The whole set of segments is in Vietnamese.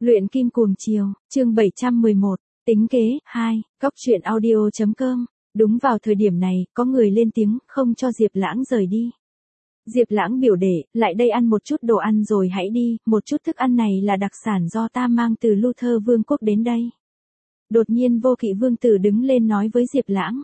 Luyện kim cuồng chiều, chương 711, tính kế, 2, Cóc truyện audio.com. Đúng vào thời điểm này, có người lên tiếng, không cho Diệp Lãng rời đi. Diệp Lãng biểu đệ, lại đây ăn một chút đồ ăn rồi hãy đi, một chút thức ăn này là đặc sản do ta mang từ Luther Vương quốc đến đây. Đột nhiên Vô Kỵ Vương tử đứng lên nói với Diệp Lãng.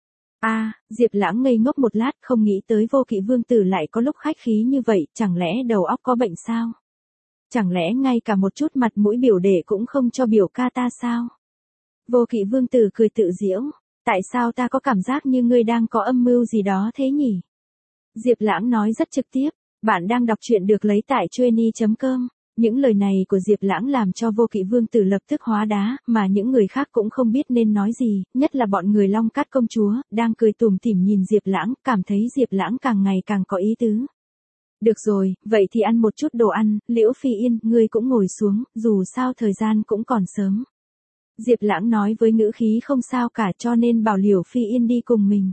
Diệp Lãng ngây ngốc một lát, không nghĩ tới Vô Kỵ Vương tử lại có lúc khách khí như vậy, chẳng lẽ đầu óc có bệnh sao? Chẳng lẽ ngay cả một chút mặt mũi biểu đệ cũng không cho biểu ca ta sao? Vô Kỵ Vương tử cười tự giễu, tại sao ta có cảm giác như ngươi đang có âm mưu gì đó thế nhỉ? Diệp Lãng nói rất trực tiếp, bạn đang đọc truyện được lấy tại Trueni.com. Những lời này của Diệp Lãng làm cho Vô Kỵ Vương tử lập tức hóa đá, mà những người khác cũng không biết nên nói gì, nhất là bọn người Long Cát công chúa, đang cười tủm tỉm nhìn Diệp Lãng, cảm thấy Diệp Lãng càng ngày càng có ý tứ. Được rồi, vậy thì ăn một chút đồ ăn, Liễu Phi Yên, ngươi cũng ngồi xuống, dù sao thời gian cũng còn sớm. Diệp Lãng nói với ngữ khí không sao cả, cho nên bảo Liễu Phi Yên đi cùng mình.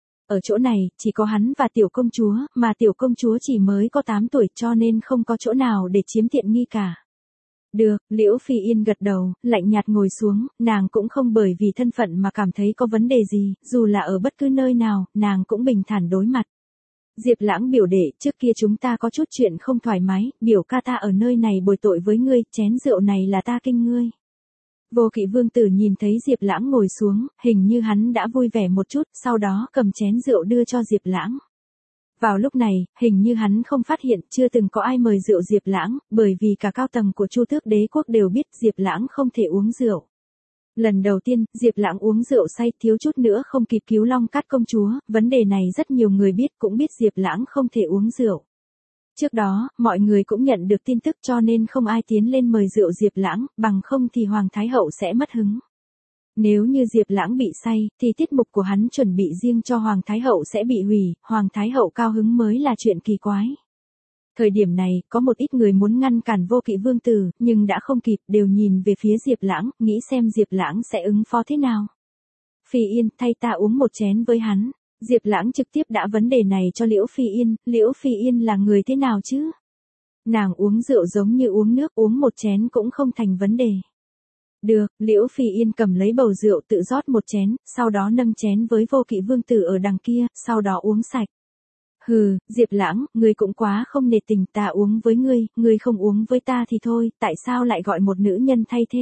Ở chỗ này, chỉ có hắn và tiểu công chúa, mà tiểu công chúa chỉ mới có 8 tuổi cho nên không có chỗ nào để chiếm tiện nghi cả. Được, Liễu Phi Yên gật đầu, lạnh nhạt ngồi xuống, nàng cũng không bởi vì thân phận mà cảm thấy có vấn đề gì, dù là ở bất cứ nơi nào, nàng cũng bình thản đối mặt. Diệp Lãng biểu đệ, trước kia chúng ta có chút chuyện không thoải mái, biểu ca ta ở nơi này bồi tội với ngươi, chén rượu này là ta kinh ngươi. Vô Kỵ Vương tử nhìn thấy Diệp Lãng ngồi xuống, hình như hắn đã vui vẻ một chút, sau đó cầm chén rượu đưa cho Diệp Lãng. Vào lúc này, hình như hắn không phát hiện chưa từng có ai mời rượu Diệp Lãng, bởi vì cả cao tầng của Chu Tước Đế quốc đều biết Diệp Lãng không thể uống rượu. Lần đầu tiên, Diệp Lãng uống rượu say thiếu chút nữa không kịp cứu Long Cát công chúa, vấn đề này rất nhiều người biết cũng biết Diệp Lãng không thể uống rượu. Trước đó, mọi người cũng nhận được tin tức cho nên không ai tiến lên mời rượu Diệp Lãng, bằng không thì Hoàng Thái Hậu sẽ mất hứng. Nếu như Diệp Lãng bị say, thì tiết mục của hắn chuẩn bị riêng cho Hoàng Thái Hậu sẽ bị hủy, Hoàng Thái Hậu cao hứng mới là chuyện kỳ quái. Thời điểm này, có một ít người muốn ngăn cản Vô Kỵ Vương tử, nhưng đã không kịp, đều nhìn về phía Diệp Lãng, nghĩ xem Diệp Lãng sẽ ứng phó thế nào. Phi Yên, thay ta uống một chén với hắn. Diệp Lãng trực tiếp đã vấn đề này cho Liễu Phi Yên, Liễu Phi Yên là người thế nào chứ? Nàng uống rượu giống như uống nước, uống một chén cũng không thành vấn đề. Được, Liễu Phi Yên cầm lấy bầu rượu tự rót một chén, sau đó nâng chén với Vô Kỵ Vương tử ở đằng kia, sau đó uống sạch. Hừ, Diệp Lãng, ngươi cũng quá không nể tình, ta uống với ngươi không uống với ta thì thôi, tại sao lại gọi một nữ nhân thay thế?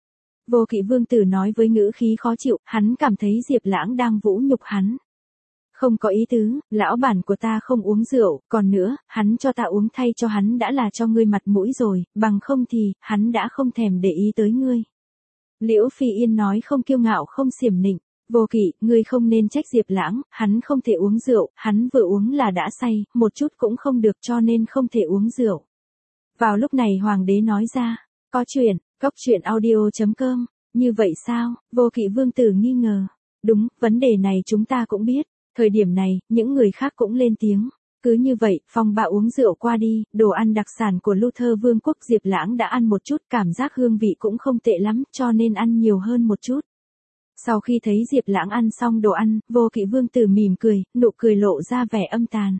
Vô Kỵ Vương tử nói với ngữ khí khó chịu, hắn cảm thấy Diệp Lãng đang vũ nhục hắn. Không có ý tứ, lão bản của ta không uống rượu, còn nữa, hắn cho ta uống thay cho hắn đã là cho ngươi mặt mũi rồi, bằng không thì, hắn đã không thèm để ý tới ngươi. Liễu Phi Yên nói không kiêu ngạo không xiểm nịnh, Vô Kỵ, ngươi không nên trách Diệp Lãng, hắn không thể uống rượu, hắn vừa uống là đã say, một chút cũng không được cho nên không thể uống rượu. Vào lúc này Hoàng đế nói ra, có chuyện, Cóc truyện audio.com, như vậy sao, Vô Kỵ Vương tử nghi ngờ. Đúng, vấn đề này chúng ta cũng biết. Thời điểm này, những người khác cũng lên tiếng. Cứ như vậy, phong ba uống rượu qua đi, đồ ăn đặc sản của Luther Vương quốc Diệp Lãng đã ăn một chút, cảm giác hương vị cũng không tệ lắm, cho nên ăn nhiều hơn một chút. Sau khi thấy Diệp Lãng ăn xong đồ ăn, Vô Kỵ Vương tử mỉm cười, nụ cười lộ ra vẻ âm tàn.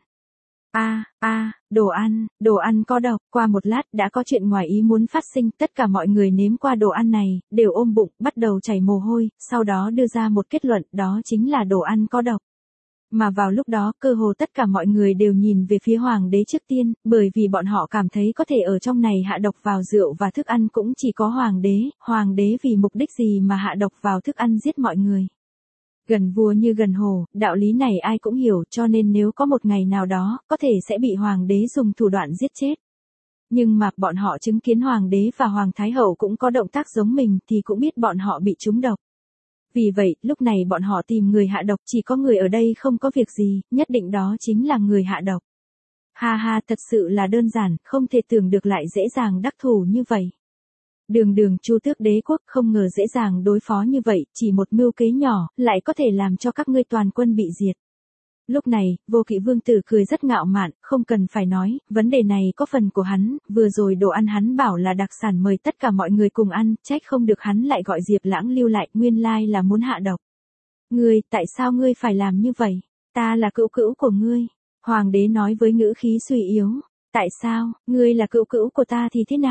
Đồ ăn có độc, qua một lát đã có chuyện ngoài ý muốn phát sinh, tất cả mọi người nếm qua đồ ăn này, đều ôm bụng, bắt đầu chảy mồ hôi, sau đó đưa ra một kết luận, đó chính là đồ ăn có độc. Mà vào lúc đó, cơ hồ tất cả mọi người đều nhìn về phía Hoàng đế trước tiên, bởi vì bọn họ cảm thấy có thể ở trong này hạ độc vào rượu và thức ăn cũng chỉ có Hoàng đế vì mục đích gì mà hạ độc vào thức ăn giết mọi người. Gần vua như gần hồ, đạo lý này ai cũng hiểu cho nên nếu có một ngày nào đó, có thể sẽ bị Hoàng đế dùng thủ đoạn giết chết. Nhưng mà bọn họ chứng kiến Hoàng đế và Hoàng Thái Hậu cũng có động tác giống mình thì cũng biết bọn họ bị trúng độc. Vì vậy, lúc này bọn họ tìm người hạ độc, chỉ có người ở đây không có việc gì, nhất định đó chính là người hạ độc. Ha ha, thật sự là đơn giản, không thể tưởng được lại dễ dàng đắc thủ như vậy. Đường Chu Tước Đế quốc không ngờ dễ dàng đối phó như vậy, chỉ một mưu kế nhỏ, lại có thể làm cho các ngươi toàn quân bị diệt. Lúc này, Vô Kỵ Vương tử cười rất ngạo mạn, không cần phải nói, vấn đề này có phần của hắn, vừa rồi đồ ăn hắn bảo là đặc sản mời tất cả mọi người cùng ăn, trách không được hắn lại gọi Diệp Lãng lưu lại, nguyên lai là muốn hạ độc. Ngươi, tại sao ngươi phải làm như vậy? Ta là cữu cữu của ngươi. Hoàng đế nói với ngữ khí suy yếu. Tại sao, ngươi là cữu cữu của ta thì thế nào?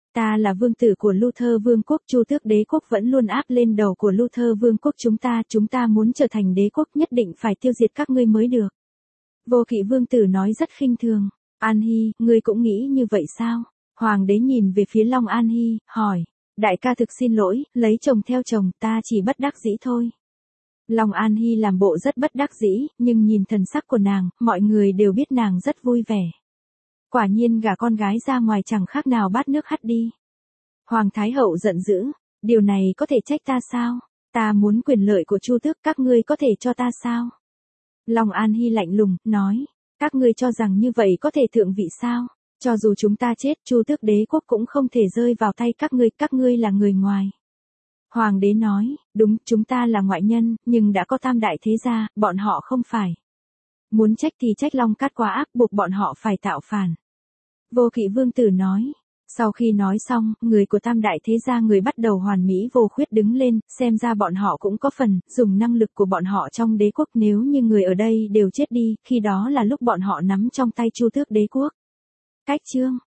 Ta là vương tử của Luther vương quốc, Chu Tước đế quốc vẫn luôn áp lên đầu của Luther vương quốc chúng ta muốn trở thành đế quốc nhất định phải tiêu diệt các ngươi mới được. Vô Kỵ vương tử nói rất khinh thường. An Hy, ngươi cũng nghĩ như vậy sao? Hoàng đế nhìn về phía Long An Hy, hỏi. Đại ca thực xin lỗi, lấy chồng theo chồng, ta chỉ bất đắc dĩ thôi. Long An Hy làm bộ rất bất đắc dĩ, nhưng nhìn thần sắc của nàng, mọi người đều biết nàng rất vui vẻ. Quả nhiên gả con gái ra ngoài chẳng khác nào bát nước hắt đi. Hoàng Thái Hậu giận dữ, điều này có thể trách ta sao? Ta muốn quyền lợi của Chu Tước, các ngươi có thể cho ta sao? Long An Hy lạnh lùng, nói, các ngươi cho rằng như vậy có thể thượng vị sao? Cho dù chúng ta chết, Chu Tước đế quốc cũng không thể rơi vào tay các ngươi là người ngoài. Hoàng đế nói, đúng, chúng ta là ngoại nhân, nhưng đã có tam đại thế gia, bọn họ không phải. Muốn trách thì trách Long Cát quá ác, buộc bọn họ phải tạo phản. Vô Kỵ vương tử nói. Sau khi nói xong, người của tam đại thế gia người bắt đầu hoàn mỹ vô khuyết đứng lên, xem ra bọn họ cũng có phần, dùng năng lực của bọn họ trong đế quốc, nếu như người ở đây đều chết đi, khi đó là lúc bọn họ nắm trong tay Chu Tước đế quốc. Cách chương